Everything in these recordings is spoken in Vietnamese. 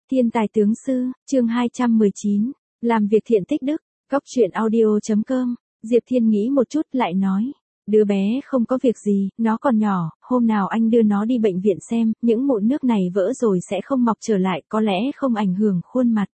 Thiên tài tướng sư, chương 219, làm việc thiện tích đức, góc truyện audio.com, Diệp Thiên nghĩ một chút lại nói, đứa bé không có việc gì, nó còn nhỏ, hôm nào anh đưa nó đi bệnh viện xem, những mụn nước này vỡ rồi sẽ không mọc trở lại, có lẽ không ảnh hưởng khuôn mặt.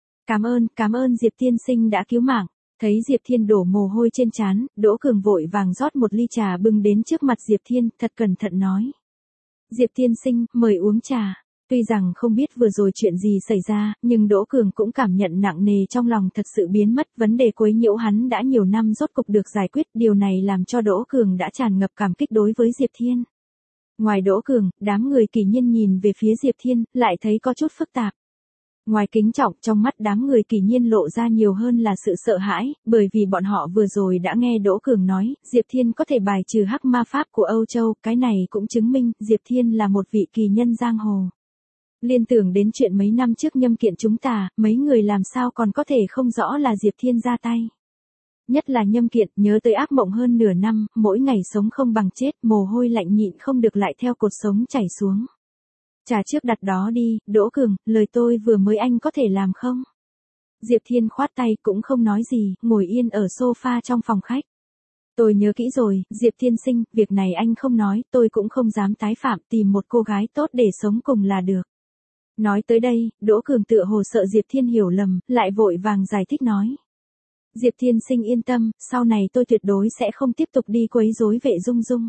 Cảm ơn Diệp tiên sinh đã cứu mạng. Thấy Diệp Thiên đổ mồ hôi trên trán, Đỗ Cường vội vàng rót một ly trà bưng đến trước mặt Diệp Thiên, thật cẩn thận nói. Diệp tiên sinh, mời uống trà. Tuy rằng không biết vừa rồi chuyện gì xảy ra, nhưng Đỗ Cường cũng cảm nhận nặng nề trong lòng thật sự biến mất, vấn đề quấy nhiễu hắn đã nhiều năm rốt cục được giải quyết, điều này làm cho Đỗ Cường đã tràn ngập cảm kích đối với Diệp Thiên. Ngoài Đỗ Cường, đám người Kỳ Nhiên nhìn về phía Diệp Thiên, lại thấy có chút phức tạp. Ngoài kính trọng, trong mắt đám người Kỳ Nhiên lộ ra nhiều hơn là sự sợ hãi, bởi vì bọn họ vừa rồi đã nghe Đỗ Cường nói, Diệp Thiên có thể bài trừ hắc ma pháp của Âu Châu, cái này cũng chứng minh, Diệp Thiên là một vị kỳ nhân giang hồ. Liên tưởng đến chuyện mấy năm trước nhâm kiện chúng ta, mấy người làm sao còn có thể không rõ là Diệp Thiên ra tay. Nhất là nhâm kiện, nhớ tới ác mộng hơn nửa năm, mỗi ngày sống không bằng chết, mồ hôi lạnh nhịn không được lại theo cột sống chảy xuống. Trà trước đặt đó đi, Đỗ Cường, lời tôi vừa mới anh có thể làm không? Diệp Thiên khoát tay cũng không nói gì, ngồi yên ở sofa trong phòng khách. Tôi nhớ kỹ rồi, Diệp Thiên sinh, việc này anh không nói, tôi cũng không dám tái phạm, tìm một cô gái tốt để sống cùng là được. Nói tới đây, Đỗ Cường tựa hồ sợ Diệp Thiên hiểu lầm, lại vội vàng giải thích nói. Diệp Thiên sinh yên tâm, sau này tôi tuyệt đối sẽ không tiếp tục đi quấy rối Vệ Dung Dung.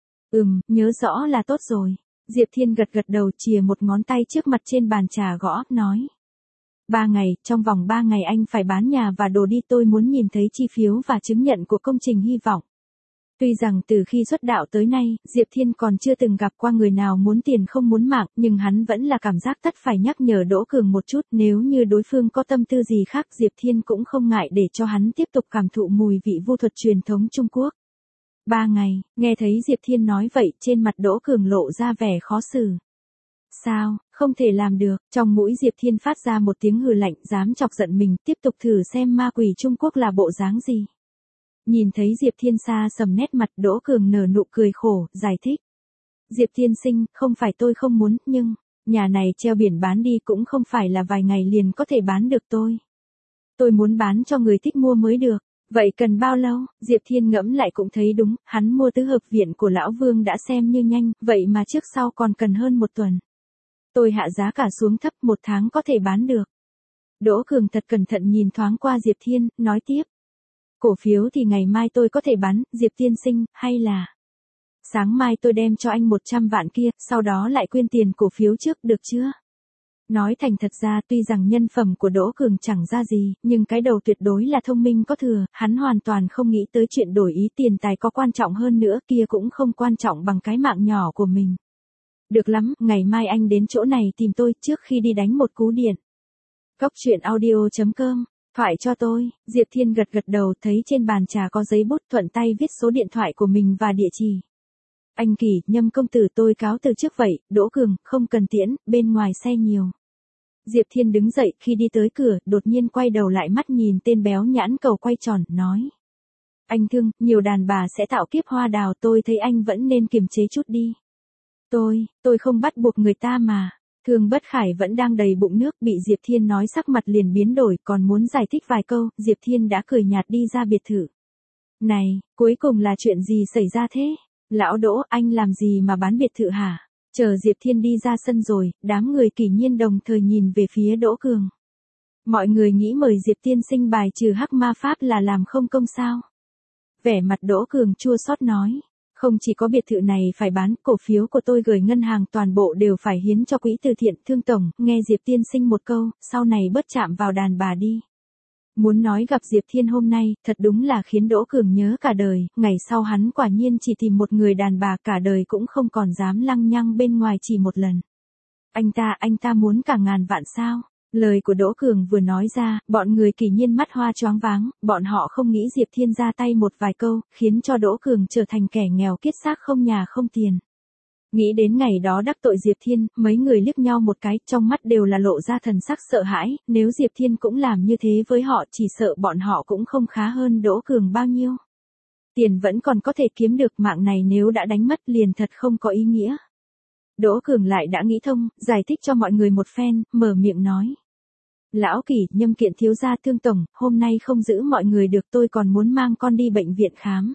Nhớ rõ là tốt rồi. Diệp Thiên gật đầu chìa một ngón tay trước mặt trên bàn trà gõ, nói. 3 ngày, trong vòng 3 ngày anh phải bán nhà và đồ đi, tôi muốn nhìn thấy chi phiếu và chứng nhận của công trình hy vọng. Tuy rằng từ khi xuất đạo tới nay, Diệp Thiên còn chưa từng gặp qua người nào muốn tiền không muốn mạng, nhưng hắn vẫn là cảm giác tất phải nhắc nhở Đỗ Cường một chút, nếu như đối phương có tâm tư gì khác Diệp Thiên cũng không ngại để cho hắn tiếp tục cảm thụ mùi vị vu thuật truyền thống Trung Quốc. 3 ngày, nghe thấy Diệp Thiên nói vậy, trên mặt Đỗ Cường lộ ra vẻ khó xử. Sao, không thể làm được, trong mũi Diệp Thiên phát ra một tiếng hừ lạnh, dám chọc giận mình, tiếp tục thử xem ma quỷ Trung Quốc là bộ dáng gì. Nhìn thấy Diệp Thiên xa sầm nét mặt, Đỗ Cường nở nụ cười khổ, giải thích. Diệp Thiên sinh, không phải tôi không muốn, nhưng, nhà này treo biển bán đi cũng không phải là vài ngày liền có thể bán được tôi. Tôi muốn bán cho người thích mua mới được. Vậy cần bao lâu? Diệp Thiên ngẫm lại cũng thấy đúng, hắn mua tứ hợp viện của Lão Vương đã xem như nhanh, vậy mà trước sau còn cần hơn 1 tuần. Tôi hạ giá cả xuống thấp, 1 tháng có thể bán được. Đỗ Cường thật cẩn thận nhìn thoáng qua Diệp Thiên, nói tiếp. Cổ phiếu thì ngày mai tôi có thể bán, Diệp tiên sinh, hay là sáng mai tôi đem cho anh 100 vạn kia, sau đó lại quyên tiền cổ phiếu trước, được chưa? Nói thành thật ra, tuy rằng nhân phẩm của Đỗ Cường chẳng ra gì, nhưng cái đầu tuyệt đối là thông minh có thừa, hắn hoàn toàn không nghĩ tới chuyện đổi ý, tiền tài có quan trọng hơn nữa, kia cũng không quan trọng bằng cái mạng nhỏ của mình. Được lắm, ngày mai anh đến chỗ này tìm tôi, trước khi đi đánh một cú điện. Góc truyện audio.com, thoại cho tôi. Diệp Thiên gật đầu, thấy trên bàn trà có giấy bút, thuận tay viết số điện thoại của mình và địa chỉ. Anh Kỳ, Nhâm công tử, tôi cáo từ trước vậy. Đỗ Cường, không cần tiễn, bên ngoài xe nhiều. Diệp Thiên đứng dậy, khi đi tới cửa, đột nhiên quay đầu lại mắt nhìn tên béo nhãn cầu quay tròn, nói. Anh Thương, nhiều đàn bà sẽ tạo kiếp hoa đào, tôi thấy anh vẫn nên kiềm chế chút đi. Tôi không bắt buộc người ta mà. Thương Bất Khải vẫn đang đầy bụng nước, bị Diệp Thiên nói sắc mặt liền biến đổi, còn muốn giải thích vài câu, Diệp Thiên đã cười nhạt đi ra biệt thự. Này, cuối cùng là chuyện gì xảy ra thế? Lão Đỗ, anh làm gì mà bán biệt thự hả? Chờ Diệp Thiên đi ra sân rồi, đám người Kỳ Nhiên đồng thời nhìn về phía Đỗ Cường. Mọi người nghĩ mời Diệp tiên sinh bài trừ hắc ma pháp là làm không công sao? Vẻ mặt Đỗ Cường chua xót nói. Không chỉ có biệt thự này phải bán, cổ phiếu của tôi gửi ngân hàng toàn bộ đều phải hiến cho quỹ từ thiện. Thương tổng, nghe Diệp tiên sinh một câu, sau này bớt chạm vào đàn bà đi. Muốn nói gặp Diệp Thiên hôm nay, thật đúng là khiến Đỗ Cường nhớ cả đời, ngày sau hắn quả nhiên chỉ tìm một người đàn bà, cả đời cũng không còn dám lăng nhăng bên ngoài chỉ một lần. Anh ta muốn cả ngàn vạn sao? Lời của Đỗ Cường vừa nói ra, bọn người Kỳ Nhiên mắt hoa choáng váng, bọn họ không nghĩ Diệp Thiên ra tay một vài câu, khiến cho Đỗ Cường trở thành kẻ nghèo kiết xác không nhà không tiền. Nghĩ đến ngày đó đắc tội Diệp Thiên, mấy người liếc nhau một cái, trong mắt đều là lộ ra thần sắc sợ hãi, nếu Diệp Thiên cũng làm như thế với họ, chỉ sợ bọn họ cũng không khá hơn Đỗ Cường bao nhiêu. Tiền vẫn còn có thể kiếm được, mạng này nếu đã đánh mất liền thật không có ý nghĩa. Đỗ Cường lại đã nghĩ thông, giải thích cho mọi người một phen, mở miệng nói. Lão Kỷ, Nhâm Kiện thiếu gia Thương tổng, hôm nay không giữ mọi người được, tôi còn muốn mang con đi bệnh viện khám.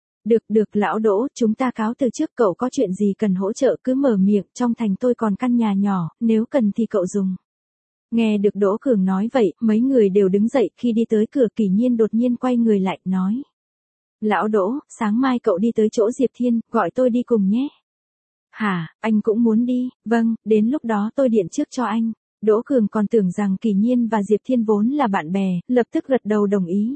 Được lão Đỗ, chúng ta cáo từ trước, cậu có chuyện gì cần hỗ trợ cứ mở miệng, trong thành tôi còn căn nhà nhỏ, nếu cần thì cậu dùng. Nghe được Đỗ Cường nói vậy, mấy người đều đứng dậy, khi đi tới cửa Kỷ Nhiên đột nhiên quay người lại, nói. Lão Đỗ, sáng mai cậu đi tới chỗ Diệp Thiên, gọi tôi đi cùng nhé. Hả, anh cũng muốn đi, vâng, đến lúc đó tôi điện trước cho anh. Đỗ Cường còn tưởng rằng Kỷ Nhiên và Diệp Thiên vốn là bạn bè, lập tức gật đầu đồng ý.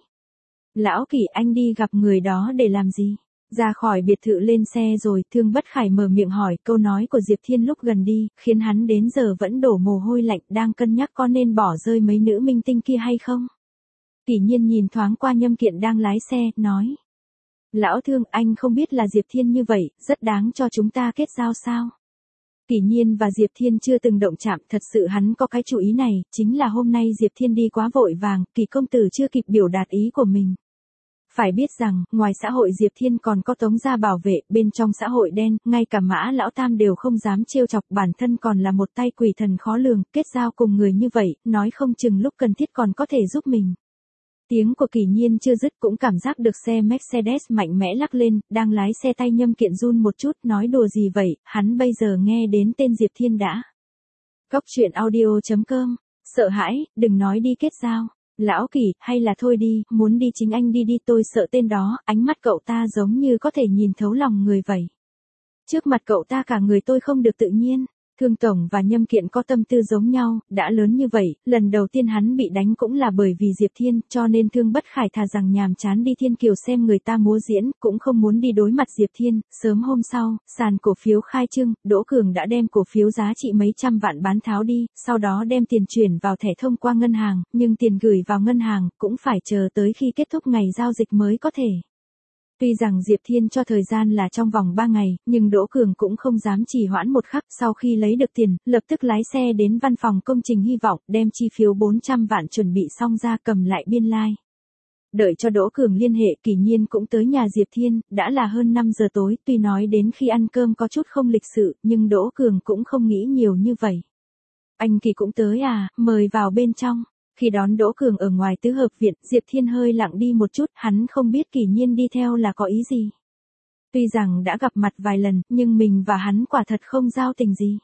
Lão Kỷ, anh đi gặp người đó để làm gì? Ra khỏi biệt thự lên xe rồi, Thương Bất Khải mở miệng hỏi, câu nói của Diệp Thiên lúc gần đi, khiến hắn đến giờ vẫn đổ mồ hôi lạnh, đang cân nhắc có nên bỏ rơi mấy nữ minh tinh kia hay không. Kỷ Nhiên nhìn thoáng qua Nhâm Kiện đang lái xe, nói. Lão Thương, anh không biết là Diệp Thiên như vậy, rất đáng cho chúng ta kết giao sao? Kỷ Nhiên và Diệp Thiên chưa từng động chạm, thật sự hắn có cái chủ ý này, chính là hôm nay Diệp Thiên đi quá vội vàng, Kỷ công tử chưa kịp biểu đạt ý của mình. Phải biết rằng, ngoài xã hội Diệp Thiên còn có Tống gia bảo vệ, bên trong xã hội đen, ngay cả Mã Lão Tam đều không dám trêu chọc, bản thân còn là một tay quỷ thần khó lường, kết giao cùng người như vậy, nói không chừng lúc cần thiết còn có thể giúp mình. Tiếng của Kỷ Nhiên chưa dứt cũng cảm giác được xe Mercedes mạnh mẽ lắc lên, đang lái xe tay Nhâm Kiện run một chút, nói đùa gì vậy, hắn bây giờ nghe đến tên Diệp Thiên đã. Cóc truyện audio.com, sợ hãi, đừng nói đi kết giao. Lão Kỷ, hay là thôi đi, muốn đi chính anh đi đi, tôi sợ tên đó, ánh mắt cậu ta giống như có thể nhìn thấu lòng người vậy. Trước mặt cậu ta cả người tôi không được tự nhiên. Thương tổng và Nhâm Kiện có tâm tư giống nhau, đã lớn như vậy, lần đầu tiên hắn bị đánh cũng là bởi vì Diệp Thiên, cho nên Thương Bất Khải thà rằng nhàm chán đi Thiên Kiều xem người ta múa diễn, cũng không muốn đi đối mặt Diệp Thiên. Sớm hôm sau, sàn cổ phiếu khai trương, Đỗ Cường đã đem cổ phiếu giá trị mấy trăm vạn bán tháo đi, sau đó đem tiền chuyển vào thẻ thông qua ngân hàng, nhưng tiền gửi vào ngân hàng cũng phải chờ tới khi kết thúc ngày giao dịch mới có thể. Tuy rằng Diệp Thiên cho thời gian là trong vòng 3 ngày, nhưng Đỗ Cường cũng không dám trì hoãn một khắc, sau khi lấy được tiền, lập tức lái xe đến văn phòng công trình Hy vọng, đem chi phiếu 400 vạn chuẩn bị xong ra cầm lại biên lai. Đợi cho Đỗ Cường liên hệ, Kỷ Nhiên cũng tới nhà Diệp Thiên, đã là hơn 5 giờ tối, tuy nói đến khi ăn cơm có chút không lịch sự, nhưng Đỗ Cường cũng không nghĩ nhiều như vậy. Anh Kỳ cũng tới à, mời vào bên trong. Khi đón Đỗ Cường ở ngoài tứ hợp viện, Diệp Thiên hơi lặng đi một chút, hắn không biết Kỷ Nhiên đi theo là có ý gì. Tuy rằng đã gặp mặt vài lần, nhưng mình và hắn quả thật không giao tình gì.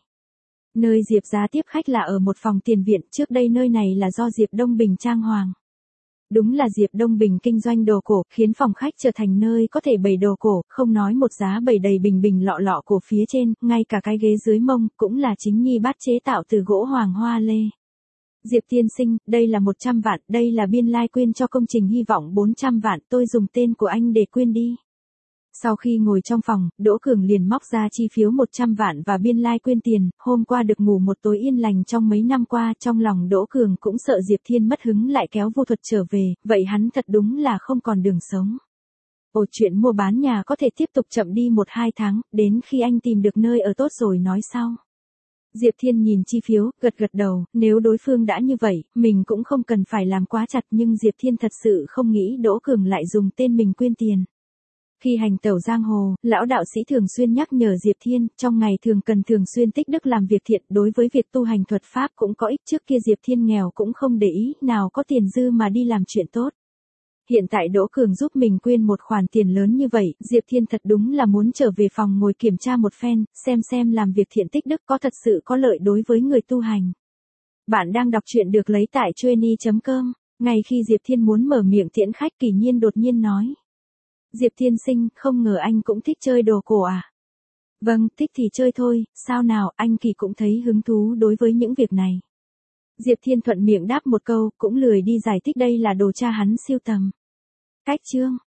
Nơi Diệp gia tiếp khách là ở một phòng tiền viện, trước đây nơi này là do Diệp Đông Bình trang hoàng. Đúng là Diệp Đông Bình kinh doanh đồ cổ, khiến phòng khách trở thành nơi có thể bày đồ cổ, không nói một giá bày đầy bình bình lọ lọ cổ phía trên, ngay cả cái ghế dưới mông, cũng là chính nhi bát chế tạo từ gỗ hoàng hoa lê. Diệp tiên sinh, đây là 100 vạn, đây là biên lai quyên cho công trình Hy vọng 400 vạn, tôi dùng tên của anh để quyên đi. Sau khi ngồi trong phòng, Đỗ Cường liền móc ra chi phiếu 100 vạn và biên lai quyên tiền, hôm qua được ngủ một tối yên lành trong mấy năm qua, trong lòng Đỗ Cường cũng sợ Diệp Thiên mất hứng lại kéo Vu Thuật trở về, vậy hắn thật đúng là không còn đường sống. Ồ, chuyện mua bán nhà có thể tiếp tục chậm đi 1-2 tháng, đến khi anh tìm được nơi ở tốt rồi nói sau. Diệp Thiên nhìn chi phiếu, gật đầu, nếu đối phương đã như vậy, mình cũng không cần phải làm quá chặt, nhưng Diệp Thiên thật sự không nghĩ Đỗ Cường lại dùng tên mình quyên tiền. Khi hành tẩu giang hồ, lão đạo sĩ thường xuyên nhắc nhở Diệp Thiên, trong ngày thường cần thường xuyên tích đức làm việc thiện, đối với việc tu hành thuật pháp cũng có ích, trước kia Diệp Thiên nghèo cũng không để ý, nào có tiền dư mà đi làm chuyện tốt. Hiện tại Đỗ Cường giúp mình quyên một khoản tiền lớn như vậy, Diệp Thiên thật đúng là muốn trở về phòng ngồi kiểm tra một phen, xem làm việc thiện tích đức có thật sự có lợi đối với người tu hành. Bạn đang đọc truyện được lấy tại Chueny.com, ngay khi Diệp Thiên muốn mở miệng tiễn khách Kỷ Nhiên đột nhiên nói. Diệp Thiên sinh, không ngờ anh cũng thích chơi đồ cổ à? Vâng, thích thì chơi thôi, sao nào, anh Kỳ cũng thấy hứng thú đối với những việc này. Diệp Thiên thuận miệng đáp một câu, cũng lười đi giải thích đây là đồ cha hắn siêu tầm. Cách chương